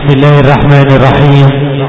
بسم الله الرحمن الرحيم.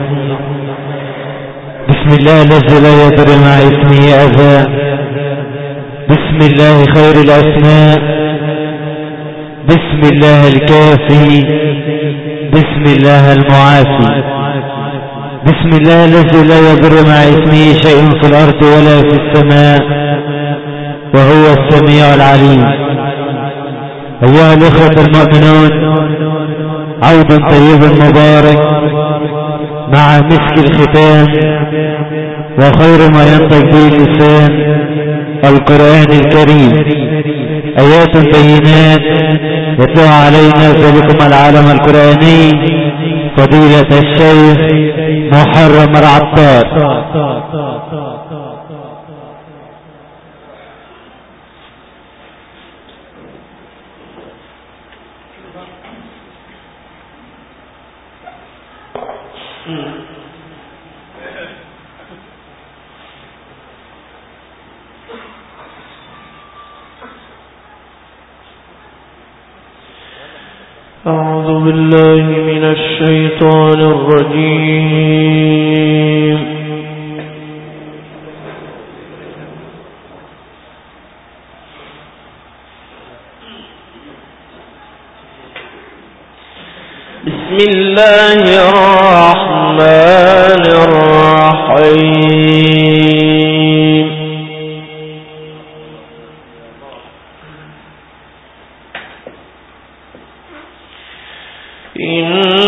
بسم الله الذي لا يضر مع اسمه أذى. بسم الله خير الأسماء. بسم الله الكافي. بسم الله المعافي. بسم الله الذي لا يضر مع اسمه شيء في الأرض ولا في السماء وهو السميع العليم. أيها الإخوة المؤمنون، عود طيب مبارك مع مسك الختام وخير ما ينطق به اللسان القرآن الكريم، آيات بينات يتلو علينا ذلكم العالم القرآني فضيلة الشيخ محرم العطار. أعوذ بالله من الشيطان الرجيم. بسم الله الرحمن الرحيم. إن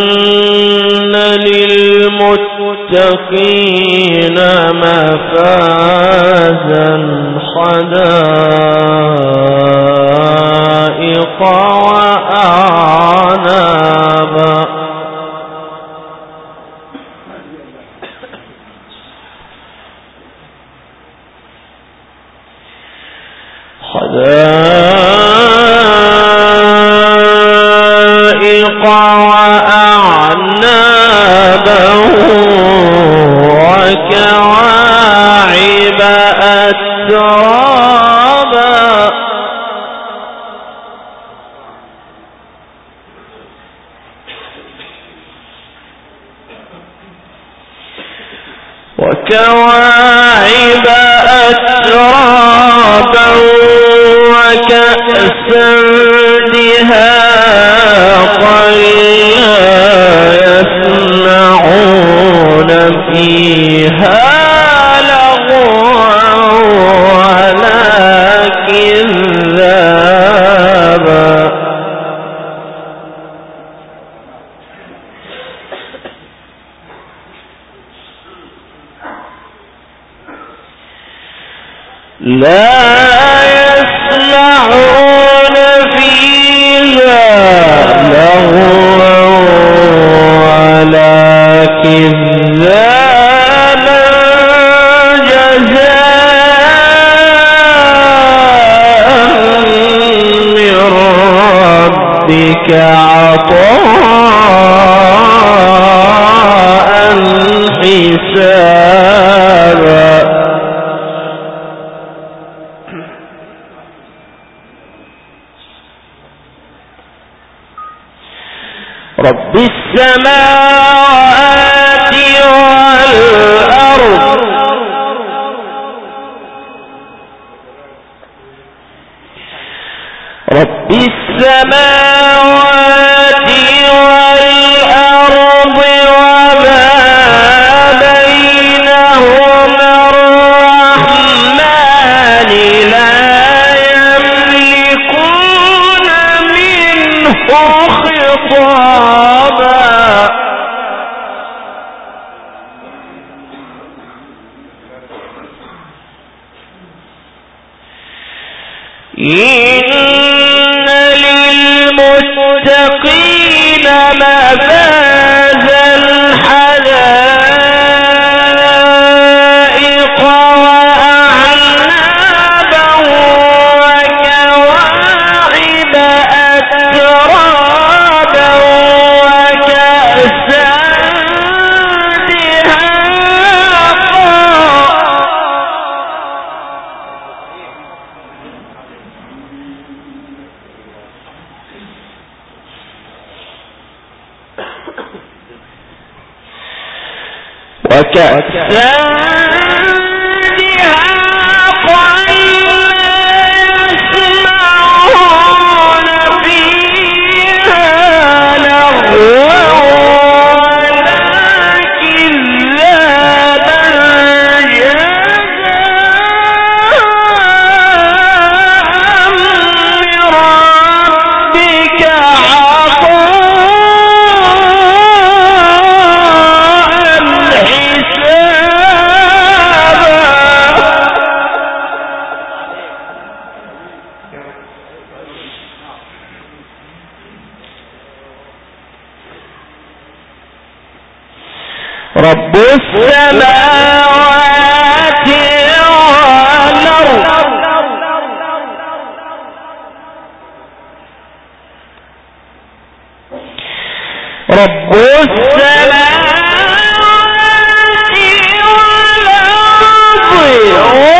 للمتقين مفازا حدائق وأعنابا وأعنابا وكواعب أترابا وكأسا دهاقا لا يسمعون فيها لغوا ولا كذابا لا يسمعون فيها لغوا ولا كذابا جزاء من ربك عطاء حسابا. رب السماوات والأرض رب السماوات والأرض وما بينهما الرحمن لا يملكون منه خطابا. إن للمتقين مفازا حدائق وأعنابا وكواعب أترابا وكأسا دهاقا وكأسا رب السماوات والأرض رب السماوات والأرض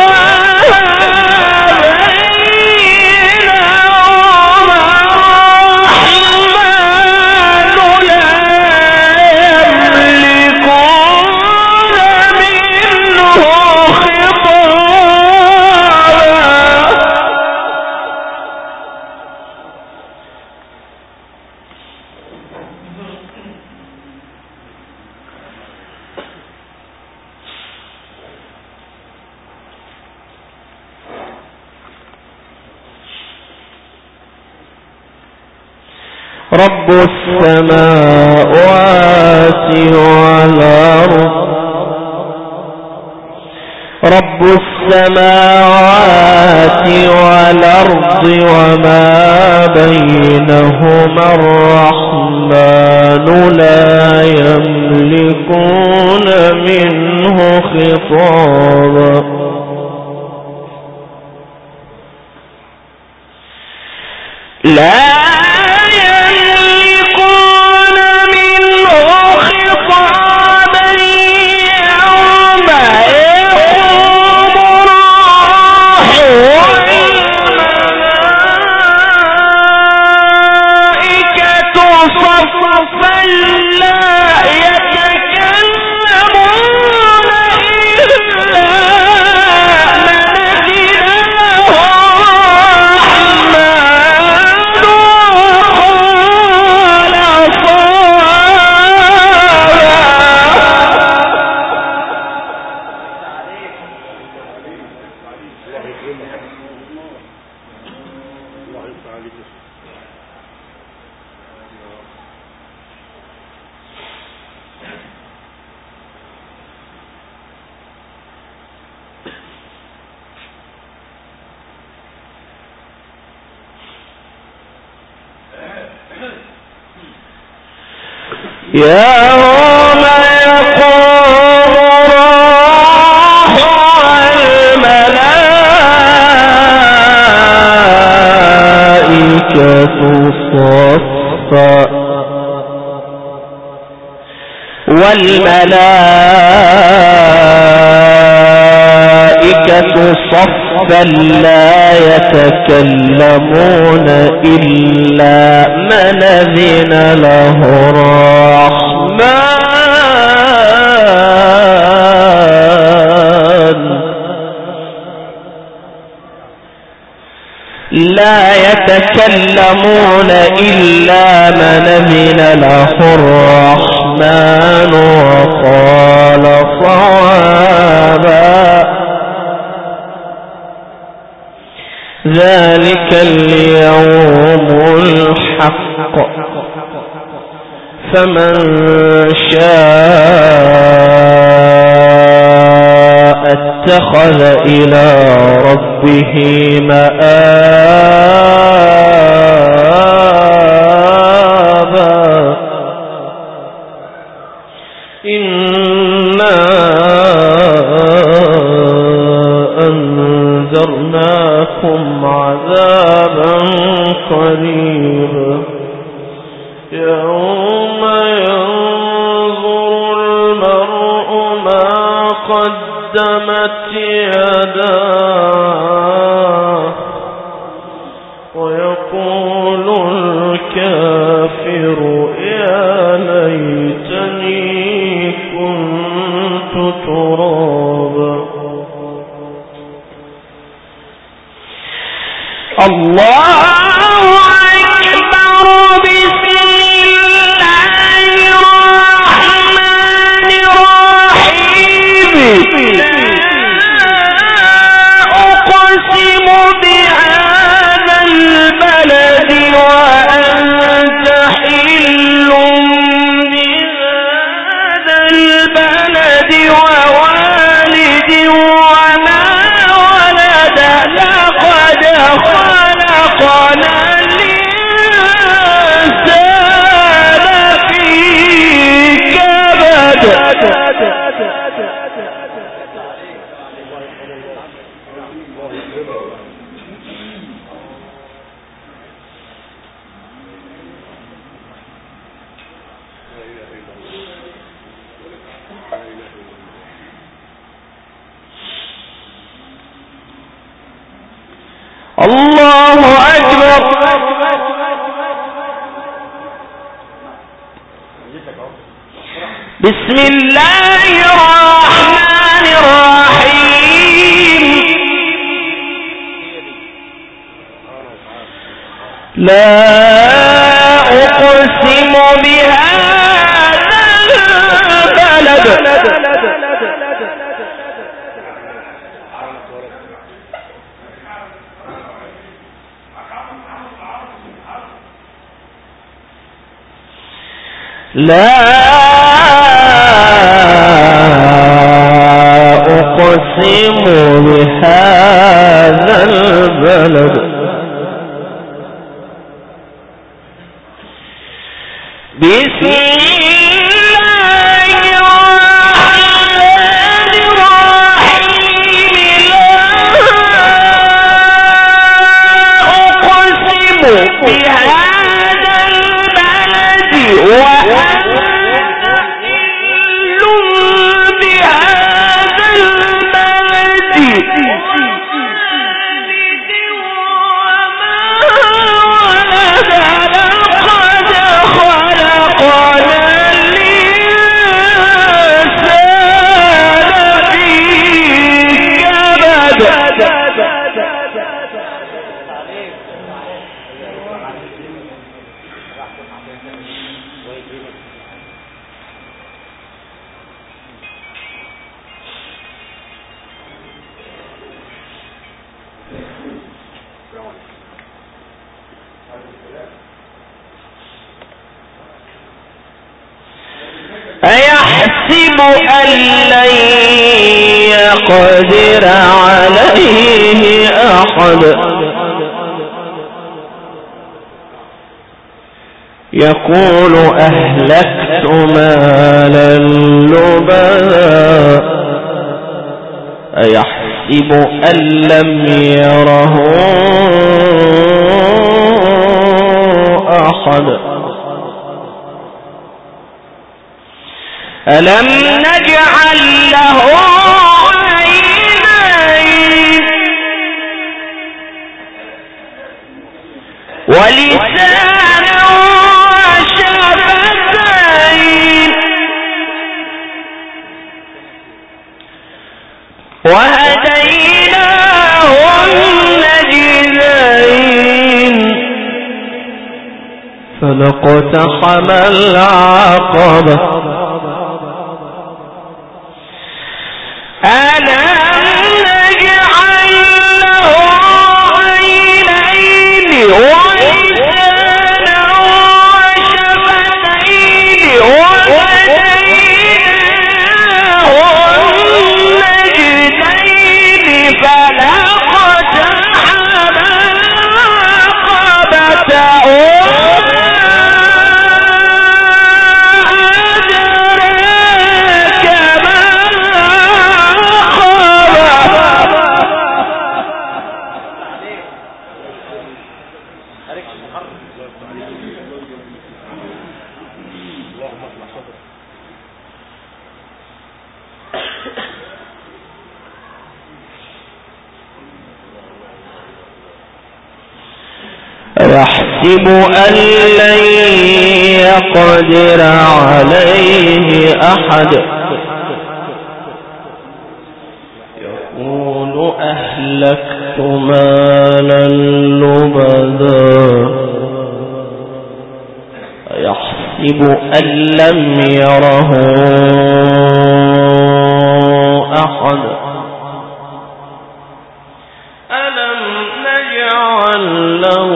رب السماوات والأرض رب السماوات والأرض وما بينهما الرحمن لا يملكون منه خطابا لا يوم يقوم الروح والملائكة صفا لا يتكلمون إلا من أذن له الرحمن لا يتكلمون إلا من أذن له الرحمن وقال صوابا ذلك اليوم الحق فمن شاء اتخذ إلى ربه مآبا إنا أنذرناكم عذابا قريبا يوم ينظر المرء ما قدمت يداه ويقول الكافر يا ليتني كنت الله أكبر. بسم الله الرحمن الرحيم. لا أقسم بهذا البلد لا أقسم بهذا البلد بسم الله الرحمن الرحيم. لا أقسم بهذا البلد وأنت حل بهذا البلد ووالد وما ولد. لقد خلقنا الإنسان في كبد. أيحسب أن لن يقدر عليه أحد يقول أهلكت مالا لبدا أيحسب أن لم يره أحد ألم نجعل له عينين ولسانا وشفتين وهديناه النجدين فلاقتحم العقبة ألم نجعل له عينين ولسانا وشفتين وهديناه النجدين فلاقتحم العقبة يحسب أن لن يقدر عليه أحد يقول أهلكت مالا لبدا يحسب أن لم يره أحد ألم نجعل له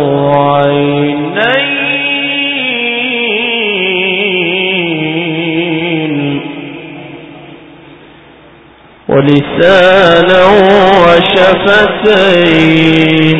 عينين ولسانا وشفتين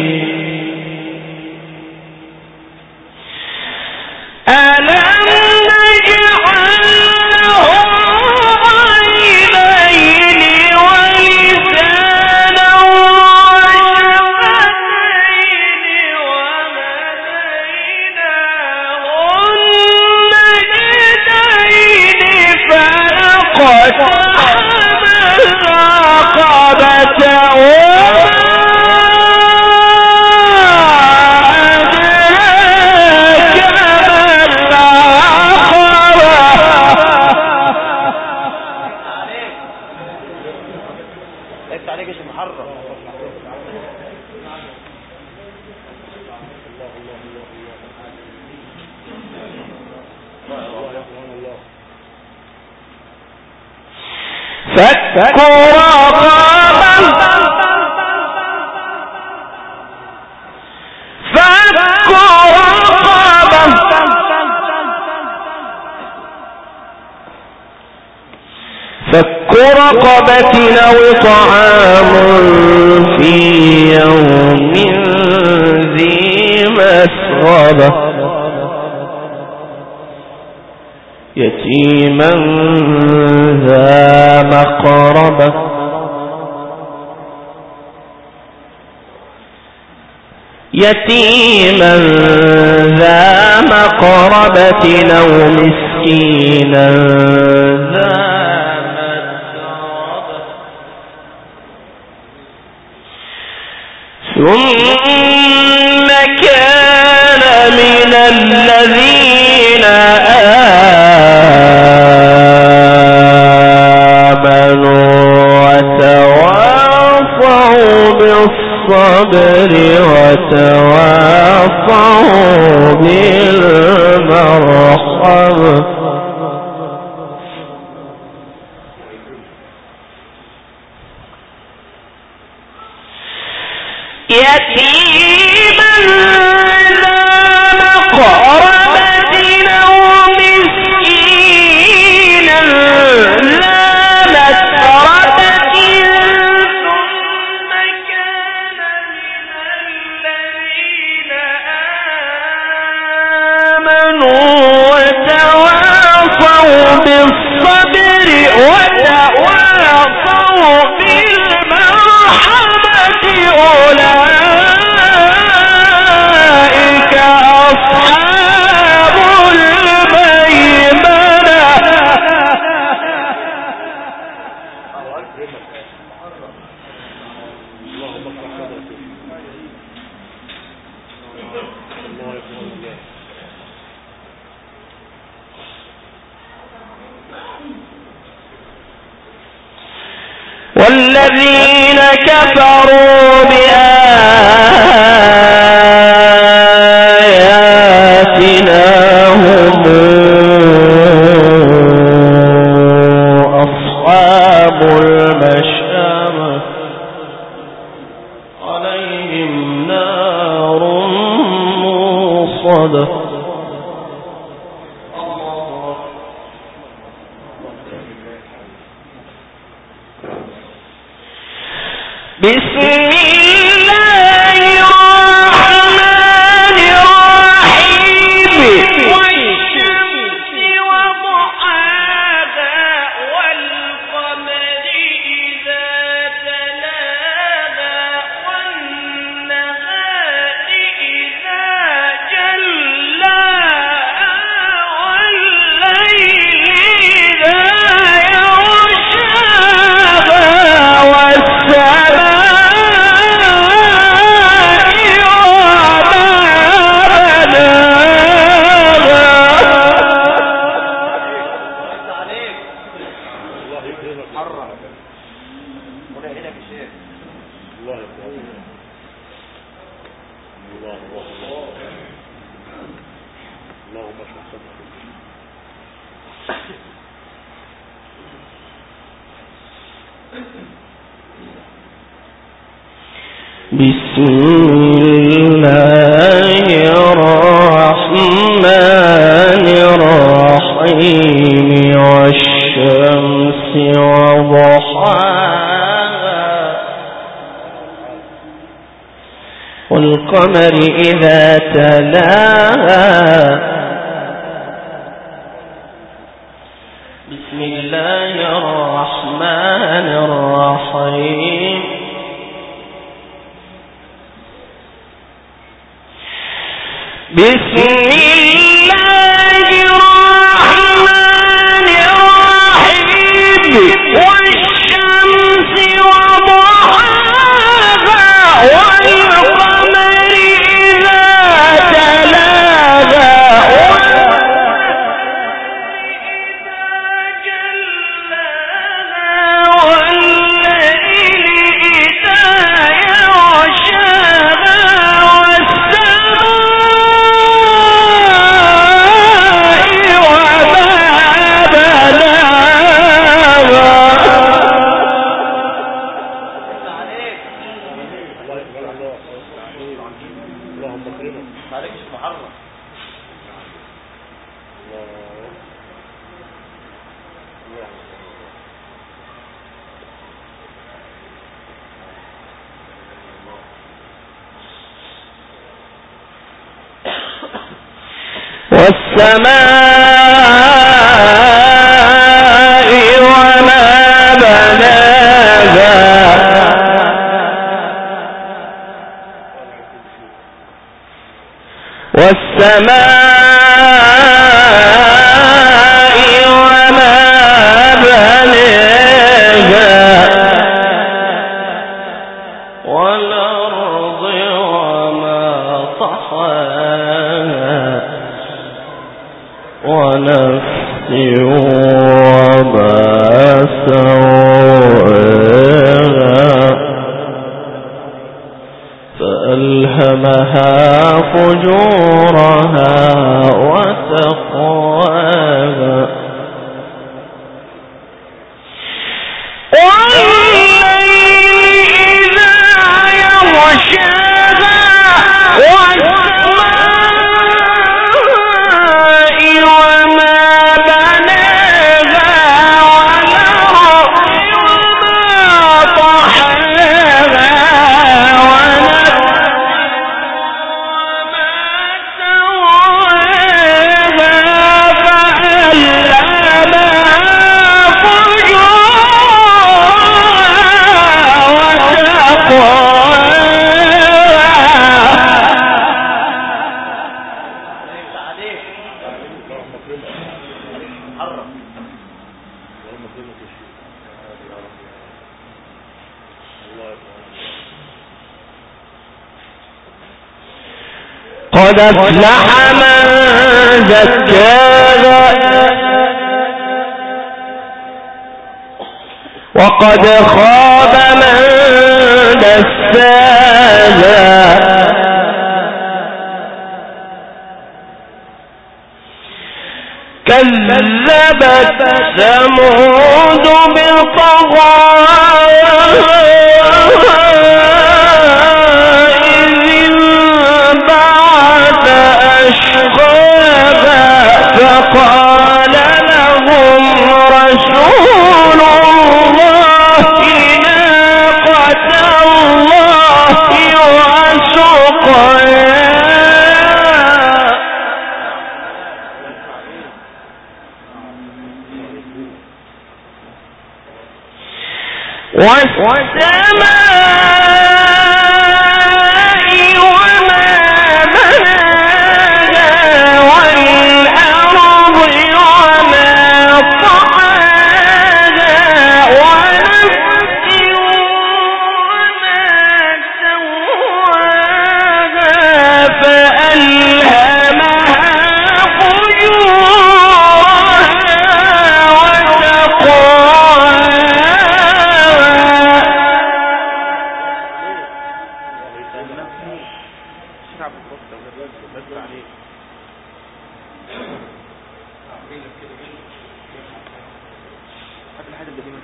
فك رقبة أو طعام في يوم ذي مسغبة يتيما ذا مقربة أو مسكينا ذا متربة ثم كان من الذين بالصبر وتواصوا بالمرحمة يتيما ذا مقربة أو مسكينا ذا متربة بالصبر وتواصوا بالمرحمة أولئك أصحاب الميمنة والذين كفروا بآياتنا هم أصحاب المشأمة عليهم نار موصدة بسم الله الرحمن الرحيم والشمس وضحاها والقمر إذا تلاها والنهار إذا جلاها بسم الله الرحمن الرحيم والشمس وضحاها والقمر إذا تلاها بسم الله الرحمن الرحيم بسم الله الرحمن الرحيم والشمس وضحاها والقمر إذا تلاها والسماء وما بناها والسماء وما بناها والأرض وما طحاها ونفس وما سواها فألهمها فجورها وتقواها والليل إذا يغشاها قد أفلح من زكاها وقد خاب من دساها كذبت ثمود بطغواها فقال لهم رسول الله ناقة الله وسقياها والسماء وما بناها والأرض وما طحاها ونفس وما سواها فألهمها فجورها وتقواها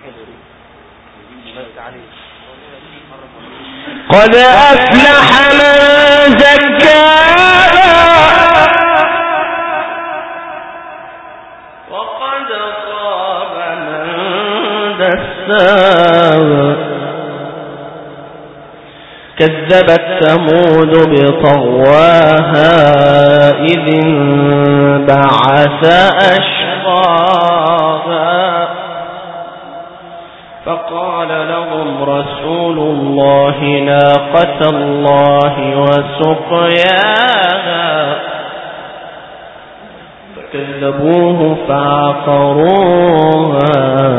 قد أفلح من زكاها وقد خاب من دساها كذبت ثمود بطغواها إذ انبعث أشقاها فقال لهم رسول الله ناقة الله وسقياها فكذبوه فعقروها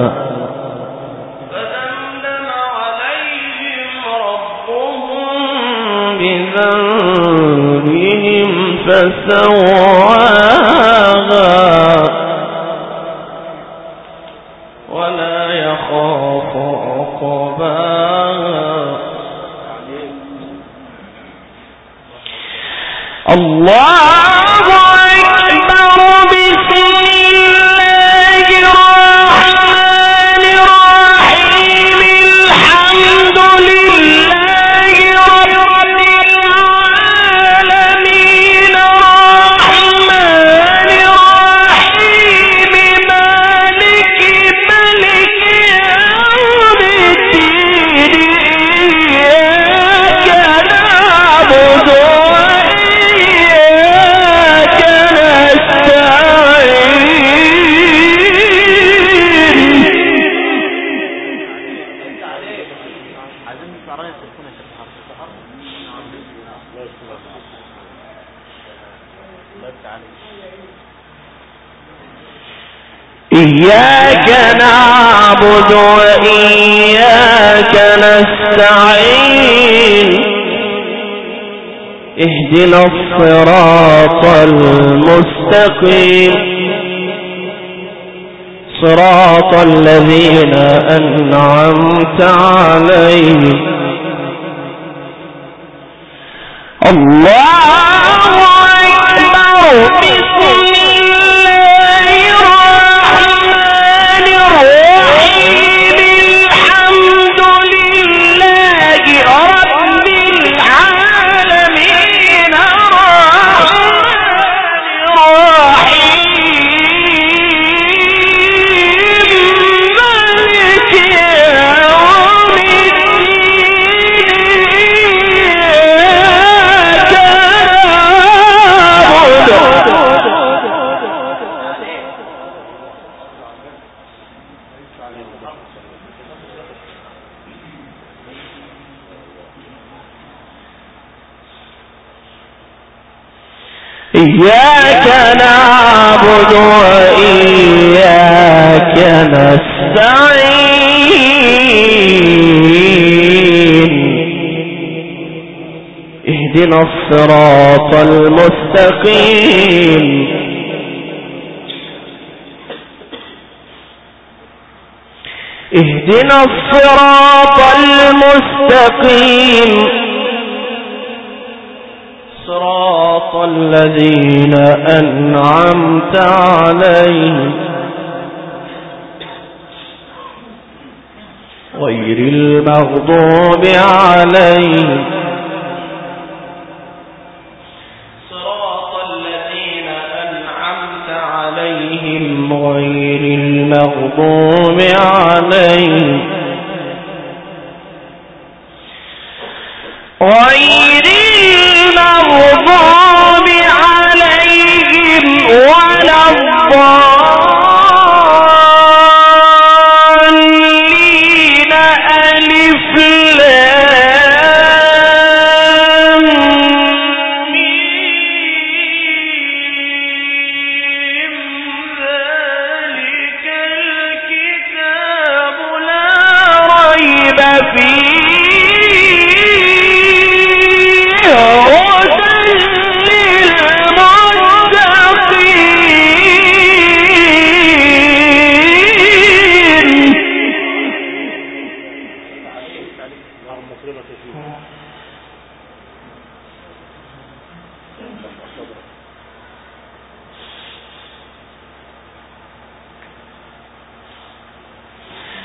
فدمدم عليهم ربهم بذنبهم فسواها ولا يخاف عقباها الله أكبر بسم الله الرحمن الرحيم الحمد لله رب العالمين الرحمن الرحيم مالك يوم الدين إياك نعبد إياك نعبد وإياك نستعين اهدنا الصراط المستقيم صراط الذين أنعمت عليهم الله أكبر بسم الله الرحمن الرحيم الحمد لله رب العالمين الرحمن الرحيم مالك يوم إياك نعبد وإياك نستعين اهدنا الصراط المستقيم اهدنا الصراط المستقيم صراط الذين أنعمت عليهم غير المغضوب عليهم صراط الذين أنعمت عليهم غير المغضوب عليهم غير المغضوب عليهم ولا الضالين ألف لام ميم ذلك الكتاب لا ريب فيه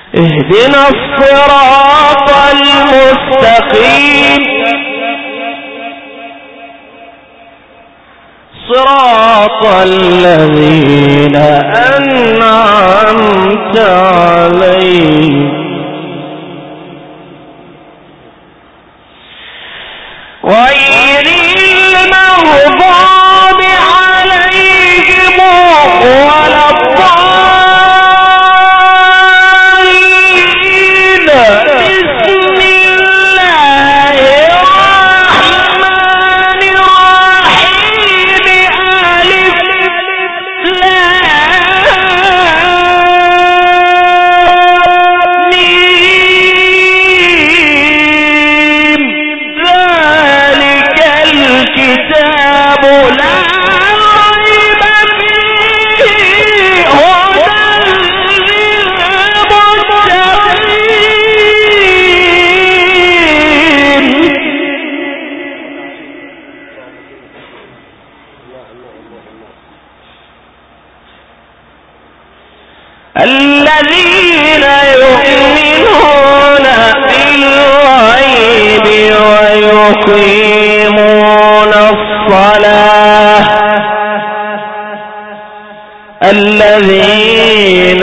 اهدنا الصراط المستقيم صراط الذين أنعمت عليهم غير المغضوب عليهم ولا الضالين بسم الله الرحمن الرحيم ألف لام ميم ذلك الكتاب لا ريب فيه هدى للمتقين الذين يؤمنون بالغيب ويقيمون الصلاة الذين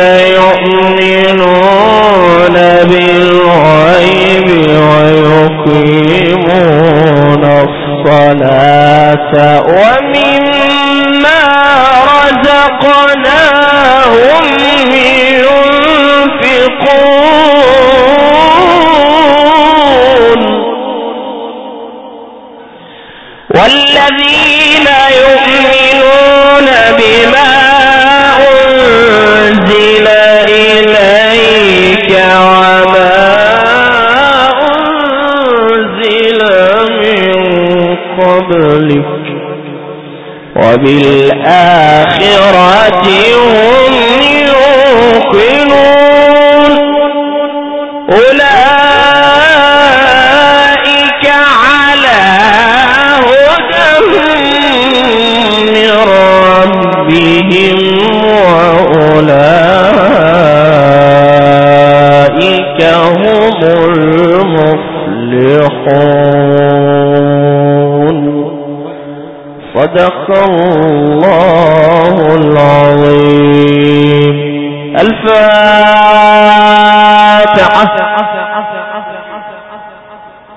يؤمنون بالغيب ويقيمون الصلاة ومما رزقناهم ينفقون والذين يؤمنون بما أنزل إليك وما أنزل من قبلك وبالآخرة هم يوقنون أولئك على هدى من ربهم وأولئك هم المفلحون صدق الله العظيم. الفاتحة.